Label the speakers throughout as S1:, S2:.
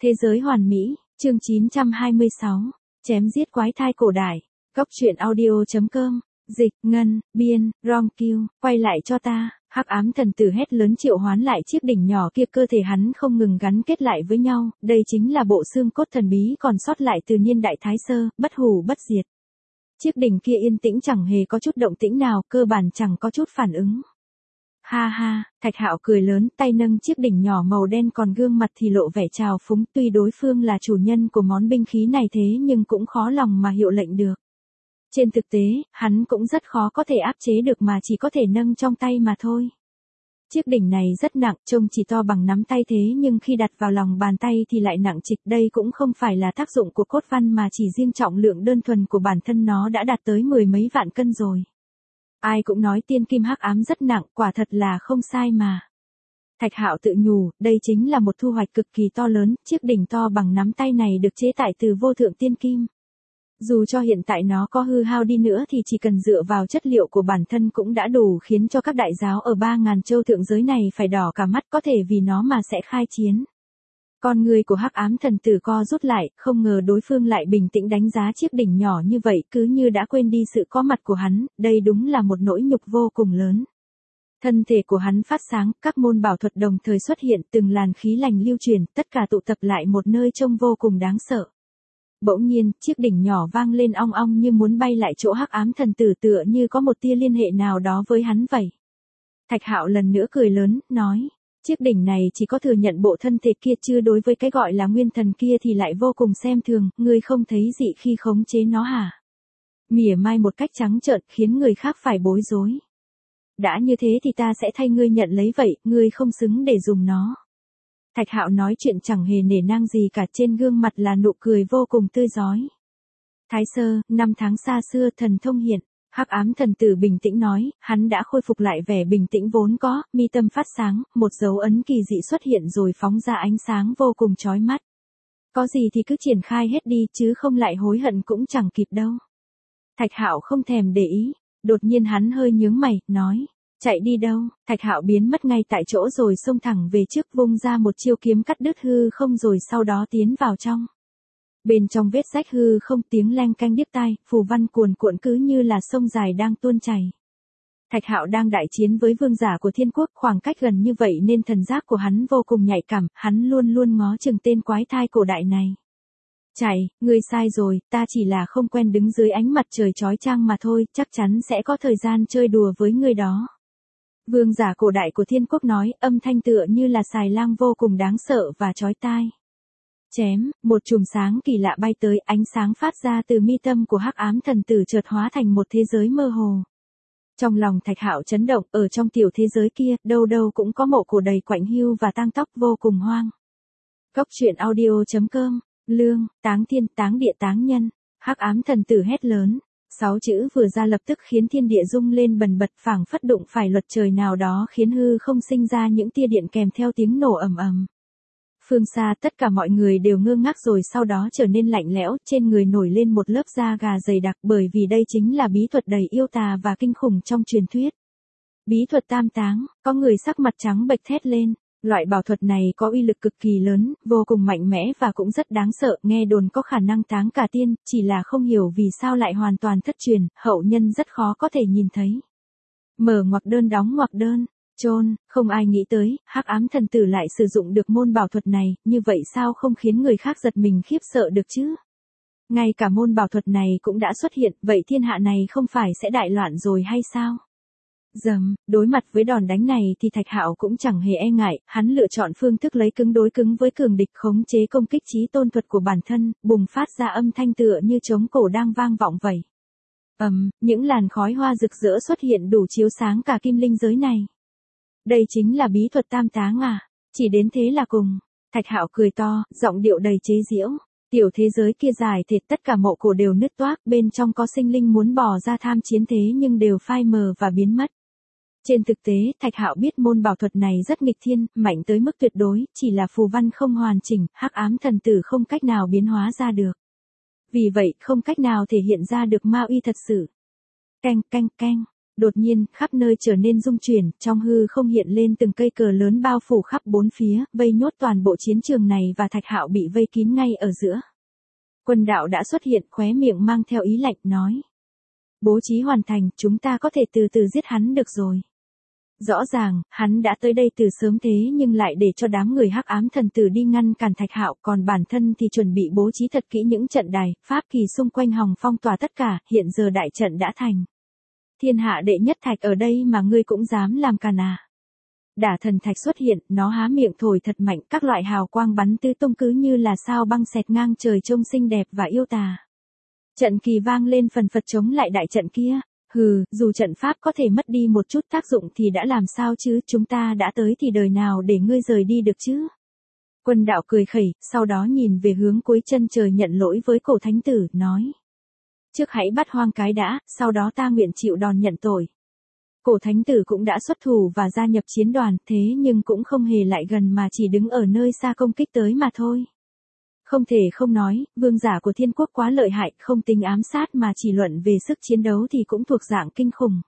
S1: Thế giới hoàn mỹ, chương 926, chém giết quái thai cổ đại. Góc truyện audio.com, dịch, ngân, biên, rom kiêu, quay lại cho ta. Hắc ám thần tử hét lớn triệu hoán lại chiếc đỉnh nhỏ kia, cơ thể hắn không ngừng gắn kết lại với nhau, đây chính là bộ xương cốt thần bí còn sót lại từ niên đại Thái Sơ, bất hủ bất diệt. Chiếc đỉnh kia yên tĩnh chẳng hề có chút động tĩnh nào, cơ bản chẳng có chút phản ứng. Ha ha, Thạch Hạo cười lớn, tay nâng chiếc đỉnh nhỏ màu đen còn gương mặt thì lộ vẻ trào phúng, tuy đối phương là chủ nhân của món binh khí này thế nhưng cũng khó lòng mà hiệu lệnh được. Trên thực tế, hắn cũng rất khó có thể áp chế được mà chỉ có thể nâng trong tay mà thôi. Chiếc đỉnh này rất nặng, trông chỉ to bằng nắm tay thế nhưng khi đặt vào lòng bàn tay thì lại nặng trịch. Đây cũng không phải là tác dụng của cốt văn mà chỉ riêng trọng lượng đơn thuần của bản thân nó đã đạt tới mười mấy vạn cân rồi. Ai cũng nói tiên kim hắc ám rất nặng, quả thật là không sai mà. Thạch Hạo tự nhủ, đây chính là một thu hoạch cực kỳ to lớn, chiếc đỉnh to bằng nắm tay này được chế tạo từ vô thượng tiên kim. Dù cho hiện tại nó có hư hao đi nữa thì chỉ cần dựa vào chất liệu của bản thân cũng đã đủ khiến cho các đại giáo ở 3.000 châu thượng giới này phải đỏ cả mắt, có thể vì nó mà sẽ khai chiến. Con người của hắc ám thần tử co rút lại, không ngờ đối phương lại bình tĩnh đánh giá chiếc đỉnh nhỏ như vậy, cứ như đã quên đi sự có mặt của hắn, đây đúng là một nỗi nhục vô cùng lớn. Thân thể của hắn phát sáng, các môn bảo thuật đồng thời xuất hiện, từng làn khí lành lưu truyền, tất cả tụ tập lại một nơi trông vô cùng đáng sợ. Bỗng nhiên, chiếc đỉnh nhỏ vang lên ong ong như muốn bay lại chỗ hắc ám thần tử, tựa như có một tia liên hệ nào đó với hắn vậy. Thạch Hạo lần nữa cười lớn, nói, chiếc đỉnh này chỉ có thừa nhận bộ thân thể kia chứ đối với cái gọi là nguyên thần kia thì lại vô cùng xem thường, ngươi không thấy dị khi khống chế nó hả? Mỉa mai một cách trắng trợn khiến người khác phải bối rối. Đã như thế thì ta sẽ thay ngươi nhận lấy vậy, ngươi không xứng để dùng nó. Thạch Hạo nói chuyện chẳng hề nể nang gì cả, trên gương mặt là nụ cười vô cùng tươi rói. Thái Sơ, năm tháng xa xưa thần thông hiện, hắc ám thần tử bình tĩnh nói, hắn đã khôi phục lại vẻ bình tĩnh vốn có, mi tâm phát sáng, một dấu ấn kỳ dị xuất hiện rồi phóng ra ánh sáng vô cùng chói mắt. Có gì thì cứ triển khai hết đi chứ không lại hối hận cũng chẳng kịp đâu. Thạch Hạo không thèm để ý, đột nhiên hắn hơi nhướng mày, nói. Chạy đi đâu? Thạch Hạo biến mất ngay tại chỗ rồi xông thẳng về trước, vung ra một chiêu kiếm cắt đứt hư không rồi sau đó tiến vào trong. Bên trong vết rách hư không tiếng leng canh điếc tai, phù văn cuồn cuộn cứ như là sông dài đang tuôn chảy. Thạch Hạo đang đại chiến với vương giả của thiên quốc, khoảng cách gần như vậy nên thần giác của hắn vô cùng nhạy cảm, hắn luôn luôn ngó chừng tên quái thai cổ đại này. Chạy, ngươi sai rồi, ta chỉ là không quen đứng dưới ánh mặt trời chói chang mà thôi, chắc chắn sẽ có thời gian chơi đùa với ngươi đó. Vương giả cổ đại của thiên quốc nói, âm thanh tựa như là xài lang vô cùng đáng sợ và chói tai. Chém, một chùm sáng kỳ lạ bay tới, ánh sáng phát ra từ mi tâm của hắc ám thần tử chợt hóa thành một thế giới mơ hồ. Trong lòng Thạch Hạo chấn động, ở trong tiểu thế giới kia, đâu đâu cũng có mộ cổ đầy quạnh hiu và tang tóc vô cùng hoang. Góc truyện audio.com, lương, táng thiên, táng địa, táng nhân, hắc ám thần tử hét lớn. 6 chữ vừa ra lập tức khiến thiên địa rung lên bần bật, phảng phất đụng phải luật trời nào đó khiến hư không sinh ra những tia điện kèm theo tiếng nổ ầm ầm. Phương xa tất cả mọi người đều ngơ ngác rồi sau đó trở nên lạnh lẽo, trên người nổi lên một lớp da gà dày đặc, bởi vì đây chính là bí thuật đầy yêu tà và kinh khủng trong truyền thuyết. Bí thuật tam táng, có người sắc mặt trắng bệch thét lên. Loại bảo thuật này có uy lực cực kỳ lớn, vô cùng mạnh mẽ và cũng rất đáng sợ, nghe đồn có khả năng táng cả tiên, chỉ là không hiểu vì sao lại hoàn toàn thất truyền, hậu nhân rất khó có thể nhìn thấy. Mở ngoặc đơn đóng ngoặc đơn, chôn, không ai nghĩ tới, hắc ám thần tử lại sử dụng được môn bảo thuật này, như vậy sao không khiến người khác giật mình khiếp sợ được chứ? Ngay cả môn bảo thuật này cũng đã xuất hiện, vậy thiên hạ này không phải sẽ đại loạn rồi hay sao? Đối mặt với đòn đánh này thì Thạch Hạo cũng chẳng hề e ngại, hắn lựa chọn phương thức lấy cứng đối cứng với cường địch, khống chế công kích chí tôn thuật của bản thân, bùng phát ra âm thanh tựa như trống cổ đang vang vọng vậy. Những làn khói hoa rực rỡ xuất hiện đủ chiếu sáng cả kim linh giới này. Đây chính là bí thuật tam táng à? Chỉ đến thế là cùng. Thạch Hạo cười to, giọng điệu đầy chế giễu. Tiểu thế giới kia dài thiệt, tất cả mộ cổ đều nứt toác, bên trong có sinh linh muốn bỏ ra tham chiến thế nhưng đều phai mờ và biến mất. Trên thực tế, Thạch Hạo biết môn bảo thuật này rất nghịch thiên, mạnh tới mức tuyệt đối, chỉ là phù văn không hoàn chỉnh, hắc ám thần tử không cách nào biến hóa ra được. Vì vậy, không cách nào thể hiện ra được ma uy thật sự. Canh. Đột nhiên, khắp nơi trở nên rung chuyển, trong hư không hiện lên từng cây cờ lớn bao phủ khắp bốn phía, vây nhốt toàn bộ chiến trường này và Thạch Hạo bị vây kín ngay ở giữa. Quân đạo đã xuất hiện, khóe miệng mang theo ý lạnh, nói. Bố trí hoàn thành, chúng ta có thể từ từ giết hắn được rồi. Rõ ràng, hắn đã tới đây từ sớm thế nhưng lại để cho đám người Hắc Ám Thần Tử đi ngăn cản Thạch Hạo, còn bản thân thì chuẩn bị bố trí thật kỹ những trận đài, pháp kỳ xung quanh hòng phong tỏa tất cả, hiện giờ đại trận đã thành. Thiên hạ đệ nhất thạch ở đây mà ngươi cũng dám làm càn à. Đả thần thạch xuất hiện, nó há miệng thổi thật mạnh, các loại hào quang bắn tứ tung cứ như là sao băng xẹt ngang trời trông xinh đẹp và yêu tà. Trận kỳ vang lên phần phật chống lại đại trận kia. Hừ, dù trận pháp có thể mất đi một chút tác dụng thì đã làm sao chứ, chúng ta đã tới thì đời nào để ngươi rời đi được chứ. Quân đạo cười khẩy, sau đó nhìn về hướng cuối chân trời nhận lỗi với cổ thánh tử, nói. Trước hãy bắt hoang cái đã, sau đó ta nguyện chịu đòn nhận tội. Cổ thánh tử cũng đã xuất thủ và gia nhập chiến đoàn, thế nhưng cũng không hề lại gần mà chỉ đứng ở nơi xa công kích tới mà thôi. Không thể không nói, vương giả của thiên quốc quá lợi hại, không tính ám sát mà chỉ luận về sức chiến đấu thì cũng thuộc dạng kinh khủng.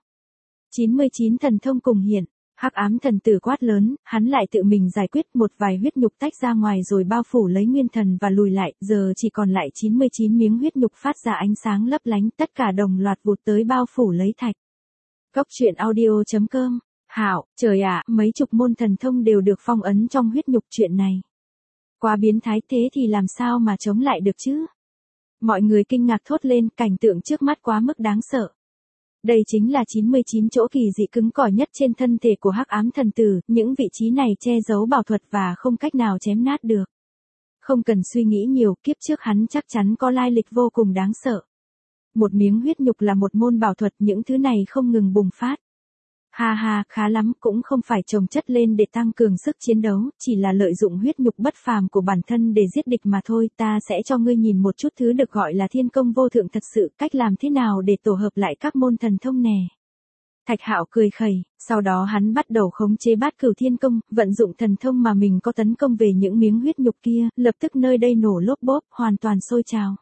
S1: 99 thần thông cùng hiện, Hắc Ám Thần Tử quát lớn, hắn lại tự mình giải quyết, một vài huyết nhục tách ra ngoài rồi bao phủ lấy nguyên thần và lùi lại, giờ chỉ còn lại 99 miếng huyết nhục phát ra ánh sáng lấp lánh, tất cả đồng loạt vụt tới bao phủ lấy thạch. Cốc truyện audio.com. Hảo, trời ạ, mấy chục môn thần thông đều được phong ấn trong huyết nhục, chuyện này. Quá biến thái, thế thì làm sao mà chống lại được chứ? Mọi người kinh ngạc thốt lên, cảnh tượng trước mắt quá mức đáng sợ. Đây chính là 99 chỗ kỳ dị cứng cỏi nhất trên thân thể của Hắc Ám Thần Tử, những vị trí này che giấu bảo thuật và không cách nào chém nát được. Không cần suy nghĩ nhiều, kiếp trước hắn chắc chắn có lai lịch vô cùng đáng sợ. Một miếng huyết nhục là một môn bảo thuật, những thứ này không ngừng bùng phát. Ha ha, khá lắm, cũng không phải chồng chất lên để tăng cường sức chiến đấu, chỉ là lợi dụng huyết nhục bất phàm của bản thân để giết địch mà thôi, ta sẽ cho ngươi nhìn một chút thứ được gọi là thiên công vô thượng thật sự, cách làm thế nào để tổ hợp lại các môn thần thông nè. Thạch Hạo cười khẩy, sau đó hắn bắt đầu khống chế Bát Cửu Thiên Công, vận dụng thần thông mà mình có tấn công về những miếng huyết nhục kia, lập tức nơi đây nổ lốp bốp, hoàn toàn sôi trào.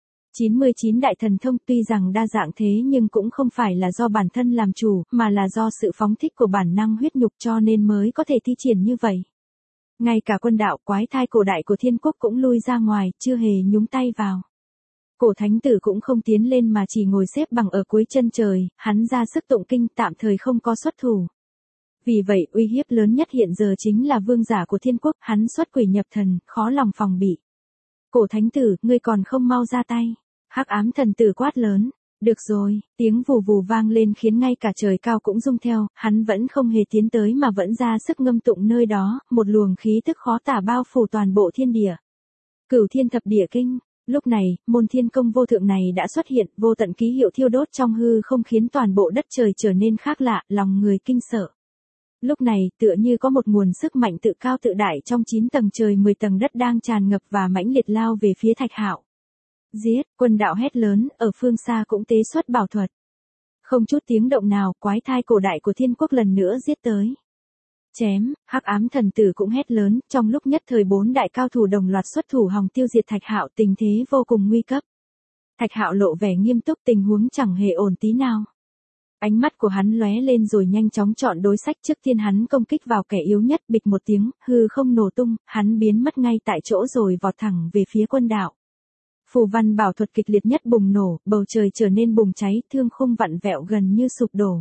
S1: 99 đại thần thông tuy rằng đa dạng thế nhưng cũng không phải là do bản thân làm chủ, mà là do sự phóng thích của bản năng huyết nhục cho nên mới có thể thi triển như vậy. Ngay cả quân đạo quái thai cổ đại của thiên quốc cũng lui ra ngoài, chưa hề nhúng tay vào. Cổ thánh tử cũng không tiến lên mà chỉ ngồi xếp bằng ở cuối chân trời, hắn ra sức tụng kinh, tạm thời không có xuất thủ. Vì vậy uy hiếp lớn nhất hiện giờ chính là vương giả của thiên quốc, hắn xuất quỷ nhập thần, khó lòng phòng bị. Cổ thánh tử, ngươi còn không mau ra tay. Hắc Ám Thần Tử quát lớn. Được rồi, tiếng vù vù vang lên khiến ngay cả trời cao cũng rung theo, hắn vẫn không hề tiến tới mà vẫn ra sức ngâm tụng nơi đó, một luồng khí tức khó tả bao phủ toàn bộ thiên địa. Cửu Thiên Thập Địa Kinh. Lúc này, môn thiên công vô thượng này đã xuất hiện, vô tận ký hiệu thiêu đốt trong hư không khiến toàn bộ đất trời trở nên khác lạ, lòng người kinh sợ. Lúc này, tựa như có một nguồn sức mạnh tự cao tự đại trong 9 tầng trời 10 tầng đất đang tràn ngập và mãnh liệt lao về phía Thạch Hạo. Giết, quân đạo hét lớn, ở phương xa cũng tế xuất bảo thuật. Không chút tiếng động nào, quái thai cổ đại của thiên quốc lần nữa giết tới. Chém, Hắc Ám Thần Tử cũng hét lớn, trong lúc nhất thời 4 đại cao thủ đồng loạt xuất thủ hòng tiêu diệt Thạch Hạo, tình thế vô cùng nguy cấp. Thạch Hạo lộ vẻ nghiêm túc, tình huống chẳng hề ổn tí nào. Ánh mắt của hắn lóe lên rồi nhanh chóng chọn đối sách, trước tiên hắn công kích vào kẻ yếu nhất, bịch một tiếng, hư không nổ tung, hắn biến mất ngay tại chỗ rồi vọt thẳng về phía quân đạo. Phù văn bảo thuật kịch liệt nhất bùng nổ, bầu trời trở nên bùng cháy, thương khung vặn vẹo gần như sụp đổ.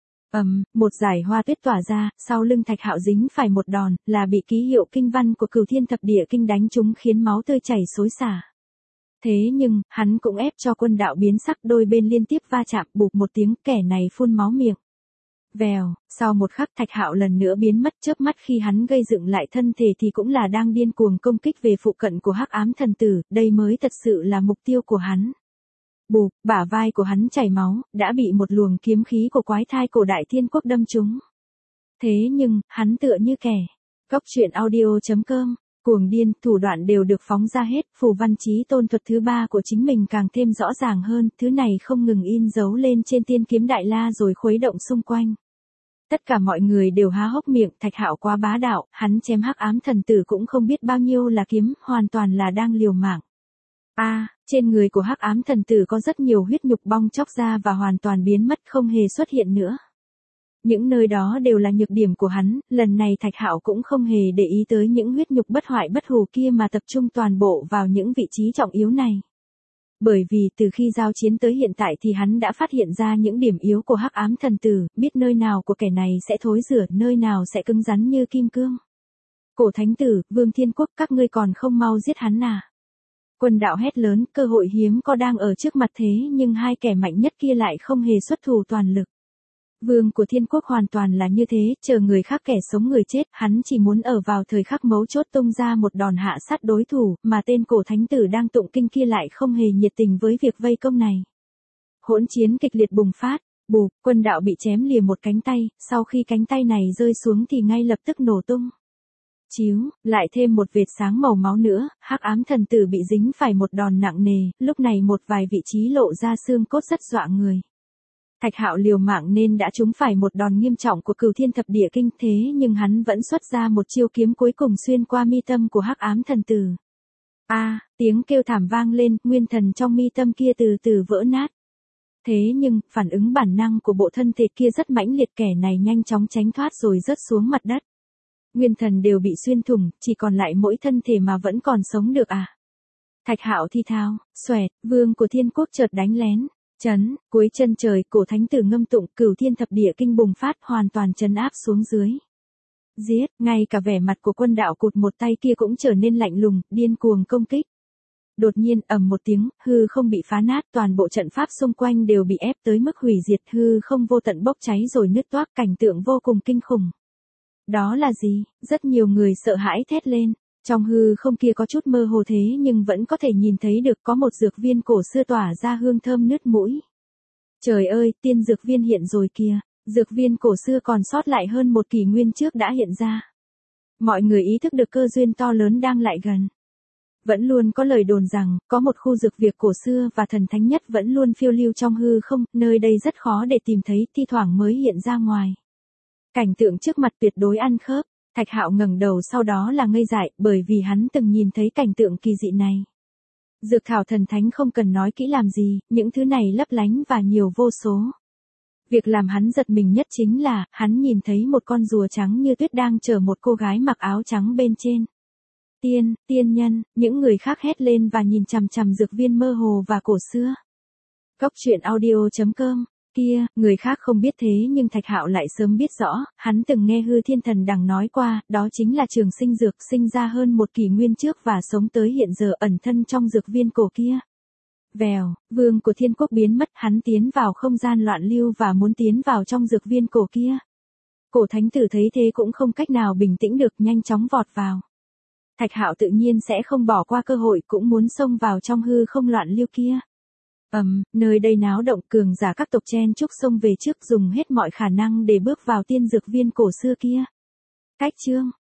S1: Một dải hoa tuyết tỏa ra, sau lưng Thạch Hạo dính phải một đòn, là bị ký hiệu kinh văn của Cửu Thiên Thập Địa Kinh đánh trúng khiến máu tươi chảy xối xả. Thế nhưng, hắn cũng ép cho quân đạo biến sắc, đôi bên liên tiếp va chạm, bụp một tiếng, kẻ này phun máu miệng. Vèo, sau một khắc Thạch Hạo lần nữa biến mất, chớp mắt khi hắn gây dựng lại thân thể thì cũng là đang điên cuồng công kích về phụ cận của Hắc Ám Thần Tử, đây mới thật sự là mục tiêu của hắn. Bụp, bả vai của hắn chảy máu, đã bị một luồng kiếm khí của quái thai cổ đại thiên quốc đâm trúng. Thế nhưng, hắn tựa như kẻ. Cốc truyện audio.com. Cuồng điên, thủ đoạn đều được phóng ra hết, phù văn chí tôn thuật thứ 3 của chính mình càng thêm rõ ràng hơn, thứ này không ngừng in dấu lên trên tiên kiếm đại la rồi khuấy động xung quanh. Tất cả mọi người đều há hốc miệng, Thạch Hạo quá bá đạo, hắn chém Hắc Ám Thần Tử cũng không biết bao nhiêu là kiếm, hoàn toàn là đang liều mạng. Trên người của Hắc Ám Thần Tử có rất nhiều huyết nhục bong chóc ra và hoàn toàn biến mất, không hề xuất hiện nữa. Những nơi đó đều là nhược điểm của hắn, lần này Thạch Hạo cũng không hề để ý tới những huyết nhục bất hoại bất hủ kia mà tập trung toàn bộ vào những vị trí trọng yếu này. Bởi vì từ khi giao chiến tới hiện tại thì hắn đã phát hiện ra những điểm yếu của Hắc Ám Thần Tử, biết nơi nào của kẻ này sẽ thối rữa, nơi nào sẽ cứng rắn như kim cương. Cổ Thánh Tử, Vương Thiên Quốc, các ngươi còn không mau giết hắn à? Quân đạo hét lớn, cơ hội hiếm có đang ở trước mặt thế nhưng hai kẻ mạnh nhất kia lại không hề xuất thủ toàn lực. Vương của Thiên Quốc hoàn toàn là như thế, chờ người khác kẻ sống người chết, hắn chỉ muốn ở vào thời khắc mấu chốt tung ra một đòn hạ sát đối thủ, mà tên Cổ Thánh Tử đang tụng kinh kia lại không hề nhiệt tình với việc vây công này. Hỗn chiến kịch liệt bùng phát, bụp, quân đạo bị chém lìa một cánh tay, sau khi cánh tay này rơi xuống thì ngay lập tức nổ tung. Chiếu, lại thêm một vệt sáng màu máu nữa, Hắc Ám Thần Tử bị dính phải một đòn nặng nề, lúc này một vài vị trí lộ ra xương cốt rất dọa người. Thạch Hạo liều mạng nên đã trúng phải một đòn nghiêm trọng của Cửu Thiên Thập Địa Kinh, thế nhưng hắn vẫn xuất ra một chiêu kiếm cuối cùng xuyên qua mi tâm của Hắc Ám Thần Tử. Tiếng kêu thảm vang lên, nguyên thần trong mi tâm kia từ từ vỡ nát. Thế nhưng, phản ứng bản năng của bộ thân thể kia rất mãnh liệt, kẻ này nhanh chóng tránh thoát rồi rớt xuống mặt đất. Nguyên thần đều bị xuyên thủng, chỉ còn lại mỗi thân thể mà vẫn còn sống được à? Thạch Hạo thi thao, xoẹt, Vương của Thiên Quốc chợt đánh lén. Chấn, cuối chân trời, Cổ Thánh Tử ngâm tụng, Cửu Thiên Thập Địa Kinh bùng phát, hoàn toàn trấn áp xuống dưới. Giết, ngay cả vẻ mặt của quân đạo cụt một tay kia cũng trở nên lạnh lùng, điên cuồng công kích. Đột nhiên, ầm một tiếng, hư không bị phá nát, toàn bộ trận pháp xung quanh đều bị ép tới mức hủy diệt, hư không vô tận bốc cháy rồi nứt toác, cảnh tượng vô cùng kinh khủng. Đó là gì? Rất nhiều người sợ hãi thét lên. Trong hư không kia có chút mơ hồ thế nhưng vẫn có thể nhìn thấy được có một dược viên cổ xưa tỏa ra hương thơm nứt mũi. Trời ơi, tiên dược viên hiện rồi kìa, dược viên cổ xưa còn sót lại hơn một kỷ nguyên trước đã hiện ra. Mọi người ý thức được cơ duyên to lớn đang lại gần. Vẫn luôn có lời đồn rằng, có một khu dược việc cổ xưa và thần thánh nhất vẫn luôn phiêu lưu trong hư không, nơi đây rất khó để tìm thấy, thi thoảng mới hiện ra ngoài. Cảnh tượng trước mặt tuyệt đối ăn khớp. Thạch Hạo ngẩng đầu sau đó là ngây dại, bởi vì hắn từng nhìn thấy cảnh tượng kỳ dị này. Dược thảo thần thánh không cần nói kỹ làm gì, những thứ này lấp lánh và nhiều vô số. Việc làm hắn giật mình nhất chính là, hắn nhìn thấy một con rùa trắng như tuyết đang chở một cô gái mặc áo trắng bên trên. Tiên nhân, những người khác hét lên và nhìn chằm chằm dược viên mơ hồ và cổ xưa. Góc truyện audio.com. Kia, người khác không biết thế nhưng Thạch Hạo lại sớm biết rõ, hắn từng nghe Hư Thiên Thần Đằng nói qua, đó chính là Trường Sinh Dược, sinh ra hơn một kỷ nguyên trước và sống tới hiện giờ ẩn thân trong dược viên cổ kia. Vèo, Vương của Thiên Quốc biến mất, hắn tiến vào không gian loạn lưu và muốn tiến vào trong dược viên cổ kia. Cổ Thánh Tử thấy thế cũng không cách nào bình tĩnh được, nhanh chóng vọt vào. Thạch Hạo tự nhiên sẽ không bỏ qua cơ hội, cũng muốn xông vào trong hư không loạn lưu kia. Nơi đây náo động, cường giả các tộc chen chúc xông về trước, dùng hết mọi khả năng để bước vào tiên dược viên cổ xưa kia. Cách chương